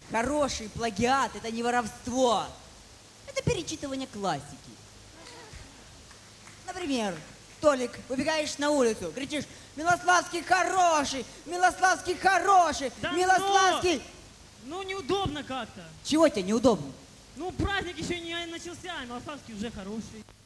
Хороший плагиат – это не воровство. Это перечитывание классики. Например, Толик, выбегаешь на улицу, кричишь: «Милославский хороший! Милославский хороший! Да Милославский!» Ну, неудобно как-то. Чего тебе неудобно? Ну, праздник еще не начался, а Милославский уже хороший.